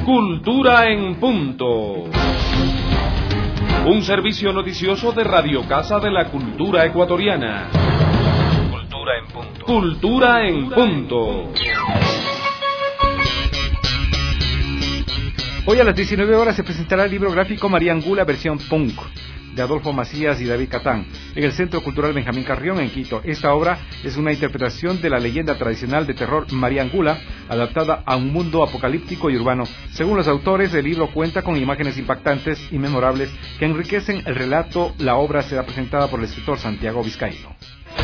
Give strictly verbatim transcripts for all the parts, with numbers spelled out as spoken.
Cultura en punto. Un servicio noticioso de Radio Casa de la Cultura Ecuatoriana. Cultura en punto. Cultura en punto. Hoy a las diecinueve horas se presentará el libro gráfico María Angula versión punk, de Adolfo Macías y David Catán, en el Centro Cultural Benjamín Carrión, en Quito. Esta obra es una interpretación de la leyenda tradicional de terror María Angula, adaptada a un mundo apocalíptico y urbano. Según los autores, el libro cuenta con imágenes impactantes y memorables que enriquecen el relato. La obra será presentada por el escritor Santiago Vizcaíno.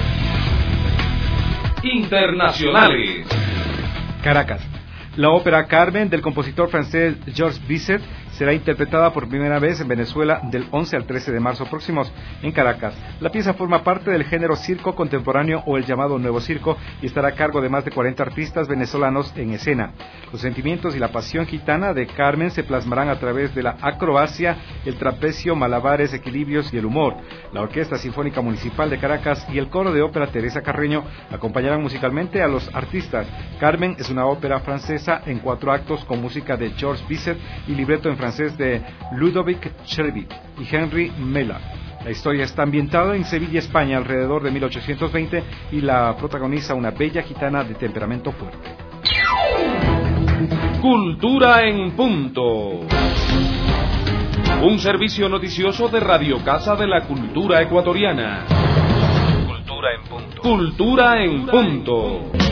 Internacionales. Caracas. La ópera Carmen, del compositor francés Georges Bizet, será interpretada por primera vez en Venezuela del once al trece de marzo próximos en Caracas. La pieza forma parte del género circo contemporáneo o el llamado nuevo circo y estará a cargo de más de cuarenta artistas venezolanos en escena. Los sentimientos y la pasión gitana de Carmen se plasmarán a través de la acrobacia, el trapecio, malabares, equilibrios y el humor. La Orquesta Sinfónica Municipal de Caracas y el coro de ópera Teresa Carreño acompañarán musicalmente a los artistas. Carmen es una ópera francesa en cuatro actos con música de Georges Bizet y libreto en francés de Ludovic Cherby y Henry Mella. La historia está ambientada en Sevilla, España, alrededor de mil ochocientos veinte, y la protagoniza una bella gitana de temperamento fuerte. Cultura en punto. Un servicio noticioso de Radio Casa de la Cultura Ecuatoriana. Cultura en punto. Cultura en punto.